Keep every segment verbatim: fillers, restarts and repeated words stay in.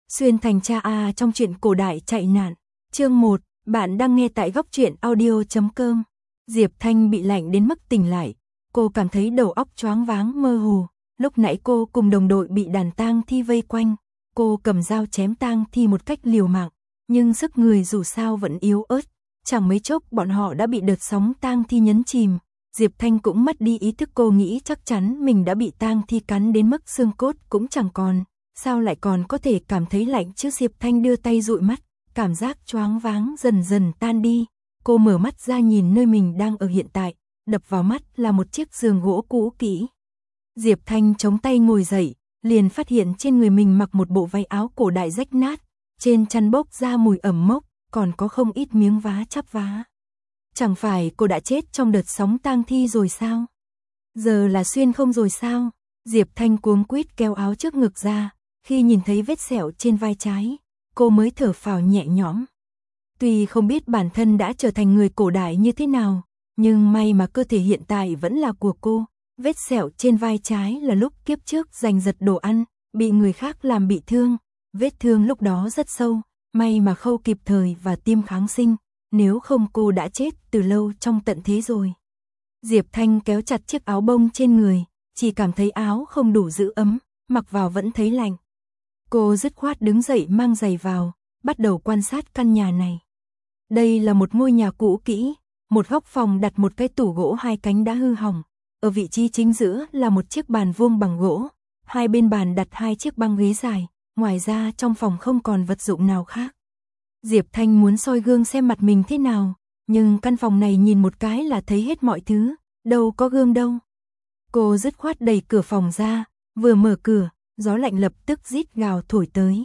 Xuyên thành cha A trong truyện cổ đại chạy nạn. Chương một, bạn đang nghe tại góc truyện audio chấm com. Diệp Thanh bị lạnh đến mức tỉnh lại, cô cảm thấy đầu óc choáng váng mơ hồ. Lúc nãy cô cùng đồng đội bị đàn tang thi vây quanh, cô cầm dao chém tang thi một cách liều mạng, nhưng sức người dù sao vẫn yếu ớt, chẳng mấy chốc bọn họ đã bị đợt sóng tang thi nhấn chìm. Diệp Thanh cũng mất đi ý thức, cô nghĩ chắc chắn mình đã bị tang thi cắn đến mức xương cốt cũng chẳng còn, sao lại còn có thể cảm thấy lạnh chứ? Diệp Thanh đưa tay dụi mắt, cảm giác choáng váng dần dần tan đi. Cô mở mắt ra nhìn nơi mình đang ở hiện tại, đập vào mắt là một chiếc giường gỗ cũ kỹ. Diệp Thanh chống tay ngồi dậy, liền phát hiện trên người mình mặc một bộ váy áo cổ đại rách nát, trên chăn bốc ra mùi ẩm mốc, còn có không ít miếng vá chắp vá. Chẳng phải cô đã chết trong đợt sóng tang thi rồi sao? Giờ là xuyên không rồi sao? Diệp Thanh cuống quýt kéo áo trước ngực ra, khi nhìn thấy vết sẹo trên vai trái, cô mới thở phào nhẹ nhõm. Tuy không biết bản thân đã trở thành người cổ đại như thế nào, nhưng may mà cơ thể hiện tại vẫn là của cô. Vết sẹo trên vai trái là lúc kiếp trước giành giật đồ ăn, bị người khác làm bị thương. Vết thương lúc đó rất sâu, may mà khâu kịp thời và tiêm kháng sinh, nếu không cô đã chết từ lâu trong tận thế rồi. Diệp Thanh kéo chặt chiếc áo bông trên người, chỉ cảm thấy áo không đủ giữ ấm, mặc vào vẫn thấy lạnh. Cô dứt khoát đứng dậy mang giày vào, bắt đầu quan sát căn nhà này. Đây là một ngôi nhà cũ kỹ, một góc phòng đặt một cái tủ gỗ hai cánh đã hư hỏng. Ở vị trí chính giữa là một chiếc bàn vuông bằng gỗ, hai bên bàn đặt hai chiếc băng ghế dài, ngoài ra trong phòng không còn vật dụng nào khác. Diệp Thanh muốn soi gương xem mặt mình thế nào, nhưng căn phòng này nhìn một cái là thấy hết mọi thứ, đâu có gương đâu. Cô dứt khoát đẩy cửa phòng ra, vừa mở cửa, gió lạnh lập tức rít gào thổi tới.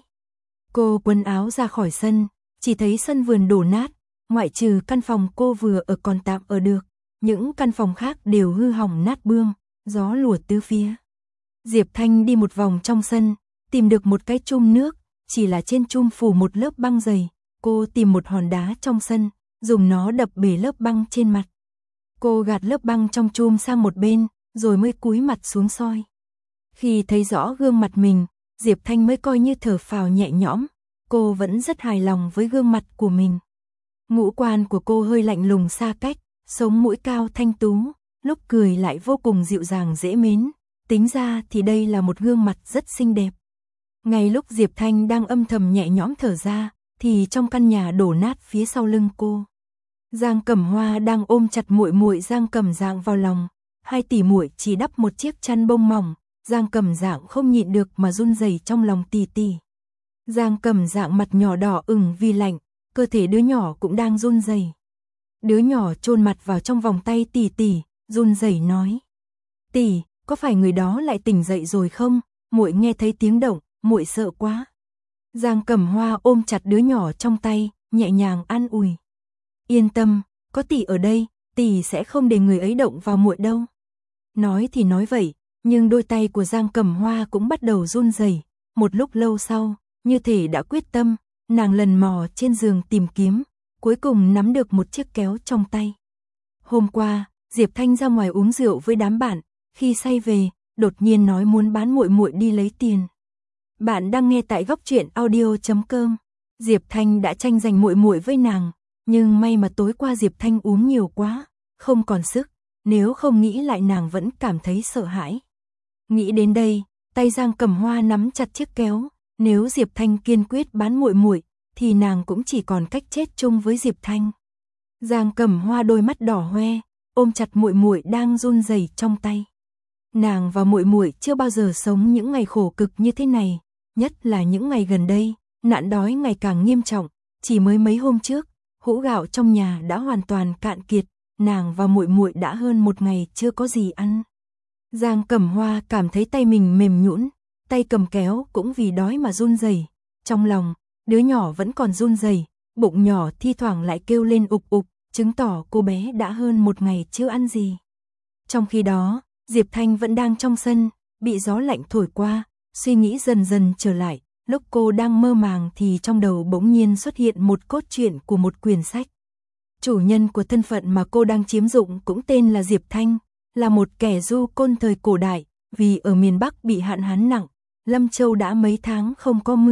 Cô quần áo ra khỏi sân, chỉ thấy sân vườn đổ nát, ngoại trừ căn phòng cô vừa ở còn tạm ở được. Những căn phòng khác đều hư hỏng nát bươm, gió lùa tứ phía. Diệp Thanh đi một vòng trong sân, tìm được một cái chum nước, chỉ là trên chum phủ một lớp băng dày. Cô tìm một hòn đá trong sân, dùng nó đập bể lớp băng trên mặt. Cô gạt lớp băng trong chum sang một bên, rồi mới cúi mặt xuống soi. Khi thấy rõ gương mặt mình, Diệp Thanh mới coi như thở phào nhẹ nhõm. Cô vẫn rất hài lòng với gương mặt của mình. Ngũ quan của cô hơi lạnh lùng xa cách, sống mũi cao thanh tú, lúc cười lại vô cùng dịu dàng dễ mến. Tính ra thì đây là một gương mặt rất xinh đẹp. Ngay lúc Diệp Thanh đang âm thầm nhẹ nhõm thở ra, thì trong căn nhà đổ nát phía sau lưng cô, Giang Cẩm Hoa đang ôm chặt muội muội Giang Cẩm Dạng vào lòng. Hai tỷ muội chỉ đắp một chiếc chăn bông mỏng, Giang Cẩm Dạng không nhịn được mà run rẩy trong lòng tỷ tỷ. Giang Cẩm Dạng mặt nhỏ đỏ ửng vì lạnh, cơ thể đứa nhỏ cũng đang run rẩy. Đứa nhỏ chôn mặt vào trong vòng tay tỷ tỷ, run rẩy nói: "Tỷ, có phải người đó lại tỉnh dậy rồi không? Muội nghe thấy tiếng động, muội sợ quá." Giang Cẩm Hoa ôm chặt đứa nhỏ trong tay, nhẹ nhàng an ủi: "Yên tâm, có tỷ ở đây, tỷ sẽ không để người ấy động vào muội đâu." Nói thì nói vậy, nhưng đôi tay của Giang Cẩm Hoa cũng bắt đầu run rẩy. Một lúc lâu sau, như thể đã quyết tâm, nàng lần mò trên giường tìm kiếm, cuối cùng nắm được một chiếc kéo trong tay. Hôm qua, Diệp Thanh ra ngoài uống rượu với đám bạn, khi say về, đột nhiên nói muốn bán muội muội đi lấy tiền. Bạn đang nghe tại góc truyện audio chấm com. Diệp Thanh đã tranh giành muội muội với nàng, nhưng may mà tối qua Diệp Thanh uống nhiều quá, không còn sức, nếu không nghĩ lại nàng vẫn cảm thấy sợ hãi. Nghĩ đến đây, tay Giang Cẩm Hoa nắm chặt chiếc kéo, nếu Diệp Thanh kiên quyết bán muội muội thì nàng cũng chỉ còn cách chết chung với Diệp Thanh. Giang Cẩm Hoa đôi mắt đỏ hoe, ôm chặt muội muội đang run rẩy trong tay. Nàng và muội muội chưa bao giờ sống những ngày khổ cực như thế này, nhất là những ngày gần đây, nạn đói ngày càng nghiêm trọng, chỉ mới mấy hôm trước, hũ gạo trong nhà đã hoàn toàn cạn kiệt, nàng và muội muội đã hơn một ngày chưa có gì ăn. Giang Cẩm Hoa cảm thấy tay mình mềm nhũn, tay cầm kéo cũng vì đói mà run rẩy. Trong lòng, đứa nhỏ vẫn còn run rẩy, bụng nhỏ thi thoảng lại kêu lên ục ục, chứng tỏ cô bé đã hơn một ngày chưa ăn gì. Trong khi đó, Diệp Thanh vẫn đang trong sân, bị gió lạnh thổi qua, suy nghĩ dần dần trở lại. Lúc cô đang mơ màng thì trong đầu bỗng nhiên xuất hiện một cốt truyện của một quyển sách. Chủ nhân của thân phận mà cô đang chiếm dụng cũng tên là Diệp Thanh, là một kẻ du côn thời cổ đại, vì ở miền Bắc bị hạn hán nặng, Lâm Châu đã mấy tháng không có mưa,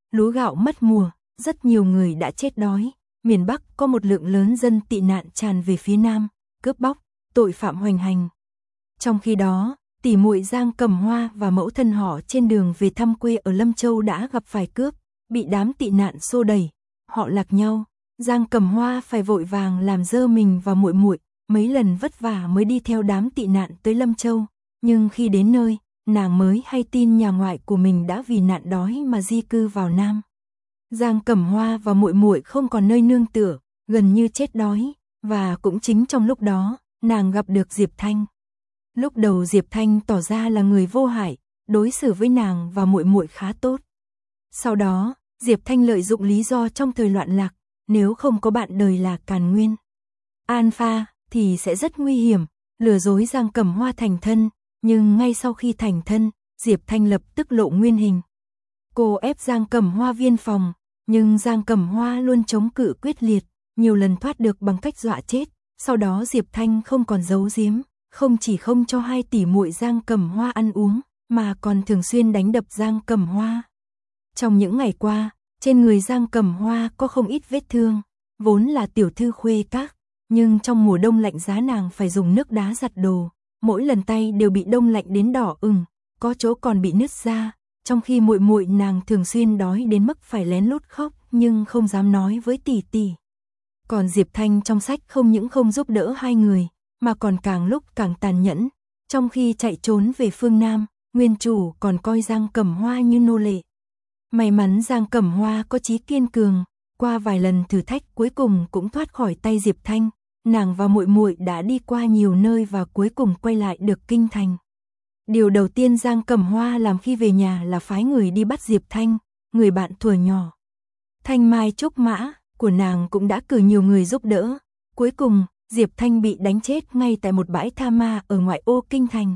lúa gạo mất mùa, rất nhiều người đã chết đói. Miền Bắc có một lượng lớn dân tị nạn tràn về phía Nam, cướp bóc, tội phạm hoành hành. Trong khi đó, tỷ muội Giang Cẩm Hoa và mẫu thân họ trên đường về thăm quê ở Lâm Châu đã gặp phải cướp, bị đám tị nạn xô đẩy, họ lạc nhau. Giang Cẩm Hoa phải vội vàng làm dơ mình và muội muội, mấy lần vất vả mới đi theo đám tị nạn tới Lâm Châu, nhưng khi đến nơi, nàng mới hay tin nhà ngoại của mình đã vì nạn đói mà di cư vào Nam. Giang Cẩm Hoa và muội muội không còn nơi nương tựa, gần như chết đói, và cũng chính trong lúc đó, nàng gặp được Diệp Thanh. Lúc đầu Diệp Thanh tỏ ra là người vô hại, đối xử với nàng và muội muội khá tốt. Sau đó, Diệp Thanh lợi dụng lý do trong thời loạn lạc, nếu không có bạn đời là Càn Nguyên Alpha thì sẽ rất nguy hiểm, lừa dối Giang Cẩm Hoa thành thân, nhưng ngay sau khi thành thân, Diệp Thanh lập tức lộ nguyên hình. Cô ép Giang Cẩm Hoa viên phòng, nhưng Giang Cẩm Hoa luôn chống cự quyết liệt, nhiều lần thoát được bằng cách dọa chết. Sau đó Diệp Thanh không còn giấu giếm, không chỉ không cho hai tỷ muội Giang Cẩm Hoa ăn uống, mà còn thường xuyên đánh đập Giang Cẩm Hoa. Trong những ngày qua, trên người Giang Cẩm Hoa có không ít vết thương, vốn là tiểu thư khuê các, nhưng trong mùa đông lạnh giá nàng phải dùng nước đá giặt đồ, mỗi lần tay đều bị đông lạnh đến đỏ ửng, có chỗ còn bị nứt ra, trong khi muội muội nàng thường xuyên đói đến mức phải lén lút khóc nhưng không dám nói với tỷ tỷ. Còn Diệp Thanh trong sách không những không giúp đỡ hai người, mà còn càng lúc càng tàn nhẫn, trong khi chạy trốn về phương Nam, nguyên chủ còn coi Giang Cẩm Hoa như nô lệ. May mắn Giang Cẩm Hoa có chí kiên cường, qua vài lần thử thách cuối cùng cũng thoát khỏi tay Diệp Thanh, nàng và muội muội đã đi qua nhiều nơi và cuối cùng quay lại được kinh thành. Điều đầu tiên Giang Cẩm Hoa làm khi về nhà là phái người đi bắt Diệp Thanh, người bạn thuở nhỏ. Thanh Mai Trúc Mã của nàng cũng đã cử nhiều người giúp đỡ. Cuối cùng, Diệp Thanh bị đánh chết ngay tại một bãi tha ma ở ngoại ô kinh thành.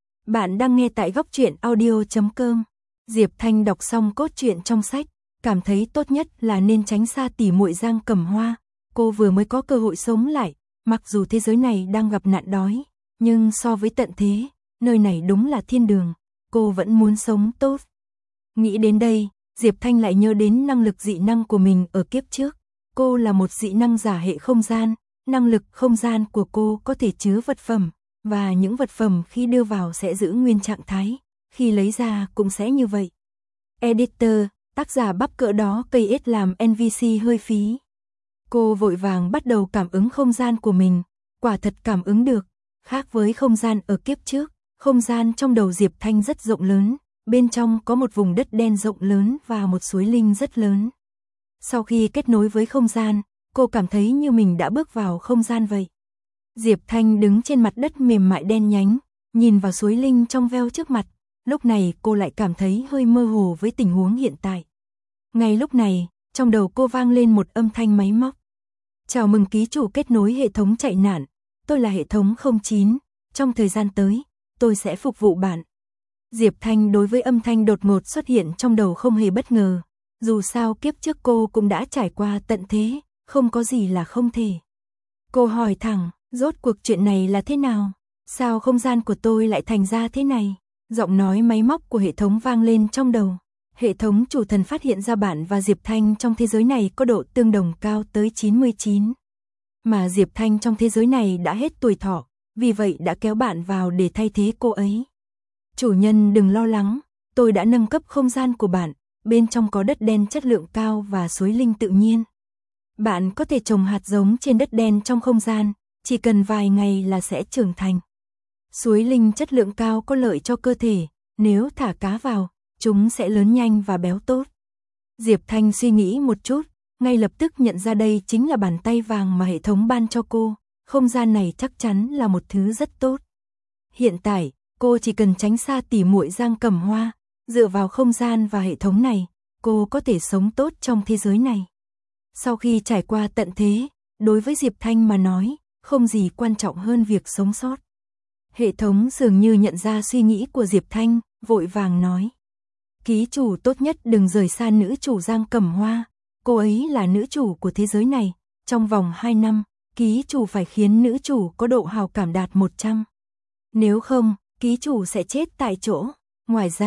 Bạn đang nghe tại góc truyện audio chấm com. Diệp Thanh đọc xong cốt truyện trong sách, cảm thấy tốt nhất là nên tránh xa tỷ muội Giang Cẩm Hoa. Cô vừa mới có cơ hội sống lại, mặc dù thế giới này đang gặp nạn đói, nhưng so với tận thế, nơi này đúng là thiên đường, cô vẫn muốn sống tốt. Nghĩ đến đây, Diệp Thanh lại nhớ đến năng lực dị năng của mình ở kiếp trước. Cô là một dị năng giả hệ không gian, năng lực không gian của cô có thể chứa vật phẩm, và những vật phẩm khi đưa vào sẽ giữ nguyên trạng thái, khi lấy ra cũng sẽ như vậy. Editor, tác giả bắp cỡ đó cây ết làm en pê xê hơi phí. Cô vội vàng bắt đầu cảm ứng không gian của mình, quả thật cảm ứng được, khác với không gian ở kiếp trước, không gian trong đầu Diệp Thanh rất rộng lớn, bên trong có một vùng đất đen rộng lớn và một suối linh rất lớn. Sau khi kết nối với không gian, cô cảm thấy như mình đã bước vào không gian vậy. Diệp Thanh đứng trên mặt đất mềm mại đen nhánh, nhìn vào suối linh trong veo trước mặt, lúc này cô lại cảm thấy hơi mơ hồ với tình huống hiện tại. Ngay lúc này, trong đầu cô vang lên một âm thanh máy móc. Chào mừng ký chủ kết nối hệ thống chạy nạn, tôi là hệ thống không chín, trong thời gian tới, tôi sẽ phục vụ bạn. Diệp Thanh đối với âm thanh đột ngột xuất hiện trong đầu không hề bất ngờ, dù sao kiếp trước cô cũng đã trải qua tận thế, không có gì là không thể. Cô hỏi thẳng, rốt cuộc chuyện này là thế nào? Sao không gian của tôi lại thành ra thế này? Giọng nói máy móc của hệ thống vang lên trong đầu. Hệ thống chủ thần phát hiện ra bạn và Diệp Thanh trong thế giới này có độ tương đồng cao tới chín mươi chín. Mà Diệp Thanh trong thế giới này đã hết tuổi thọ, vì vậy đã kéo bạn vào để thay thế cô ấy. Chủ nhân đừng lo lắng, tôi đã nâng cấp không gian của bạn, bên trong có đất đen chất lượng cao và suối linh tự nhiên. Bạn có thể trồng hạt giống trên đất đen trong không gian, chỉ cần vài ngày là sẽ trưởng thành. Suối linh chất lượng cao có lợi cho cơ thể, nếu thả cá vào, chúng sẽ lớn nhanh và béo tốt. Diệp Thanh suy nghĩ một chút, ngay lập tức nhận ra đây chính là bàn tay vàng mà hệ thống ban cho cô, không gian này chắc chắn là một thứ rất tốt. Hiện tại, cô chỉ cần tránh xa tỷ muội Giang Cẩm Hoa, dựa vào không gian và hệ thống này, cô có thể sống tốt trong thế giới này. Sau khi trải qua tận thế, đối với Diệp Thanh mà nói, không gì quan trọng hơn việc sống sót. Hệ thống dường như nhận ra suy nghĩ của Diệp Thanh, vội vàng nói. Ký chủ tốt nhất đừng rời xa nữ chủ Giang Cẩm Hoa, cô ấy là nữ chủ của thế giới này, trong vòng hai năm, ký chủ phải khiến nữ chủ có độ hào cảm đạt một trăm. Nếu không, ký chủ sẽ chết tại chỗ. Ngoài ra,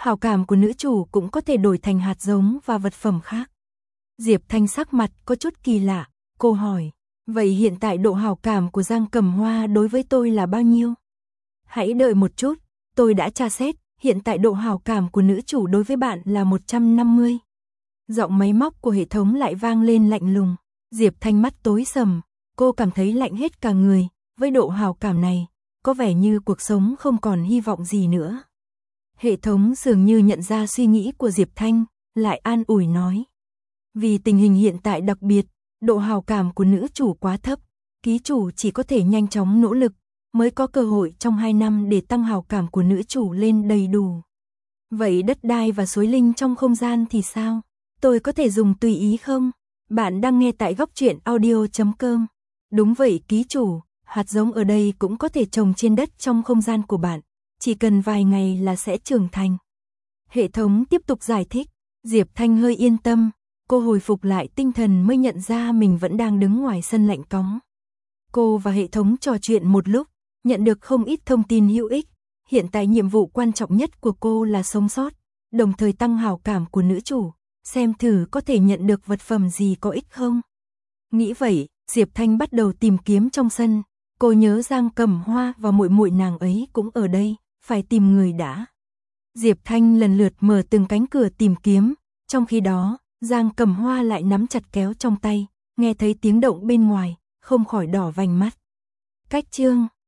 Hảo cảm của nữ chủ cũng có thể đổi thành hạt giống và vật phẩm khác. Diệp Thanh sắc mặt có chút kỳ lạ, cô hỏi, vậy hiện tại độ hảo cảm của Giang Cẩm Hoa đối với tôi là bao nhiêu? Hãy đợi một chút, tôi đã tra xét, hiện tại độ hảo cảm của nữ chủ đối với bạn là một trăm năm mươi. Giọng máy móc của hệ thống lại vang lên lạnh lùng. Diệp Thanh mắt tối sầm, cô cảm thấy lạnh hết cả người, với độ hảo cảm này, có vẻ như cuộc sống không còn hy vọng gì nữa. Hệ thống dường như nhận ra suy nghĩ của Diệp Thanh, lại an ủi nói. Vì tình hình hiện tại đặc biệt, độ hảo cảm của nữ chủ quá thấp, ký chủ chỉ có thể nhanh chóng nỗ lực, mới có cơ hội trong hai năm để tăng hảo cảm của nữ chủ lên đầy đủ. Vậy đất đai và suối linh trong không gian thì sao? Tôi có thể dùng tùy ý không? Bạn đang nghe tại góc truyện audio chấm com. Đúng vậy ký chủ, hạt giống ở đây cũng có thể trồng trên đất trong không gian của bạn, chỉ cần vài ngày là sẽ trưởng thành. Hệ thống tiếp tục giải thích, Diệp Thanh hơi yên tâm, cô hồi phục lại tinh thần mới nhận ra mình vẫn đang đứng ngoài sân lạnh cóng. Cô và hệ thống trò chuyện một lúc, nhận được không ít thông tin hữu ích. Hiện tại nhiệm vụ quan trọng nhất của cô là sống sót, đồng thời tăng hảo cảm của nữ chủ, xem thử có thể nhận được vật phẩm gì có ích không. Nghĩ vậy, Diệp Thanh bắt đầu tìm kiếm trong sân, cô nhớ Giang Cẩm Hoa và muội muội nàng ấy cũng ở đây, phải tìm người đã. Diệp Thanh lần lượt mở từng cánh cửa tìm kiếm, trong khi đó, Giang Cẩm Hoa lại nắm chặt kéo trong tay, nghe thấy tiếng động bên ngoài, không khỏi đỏ vành mắt. Cách chương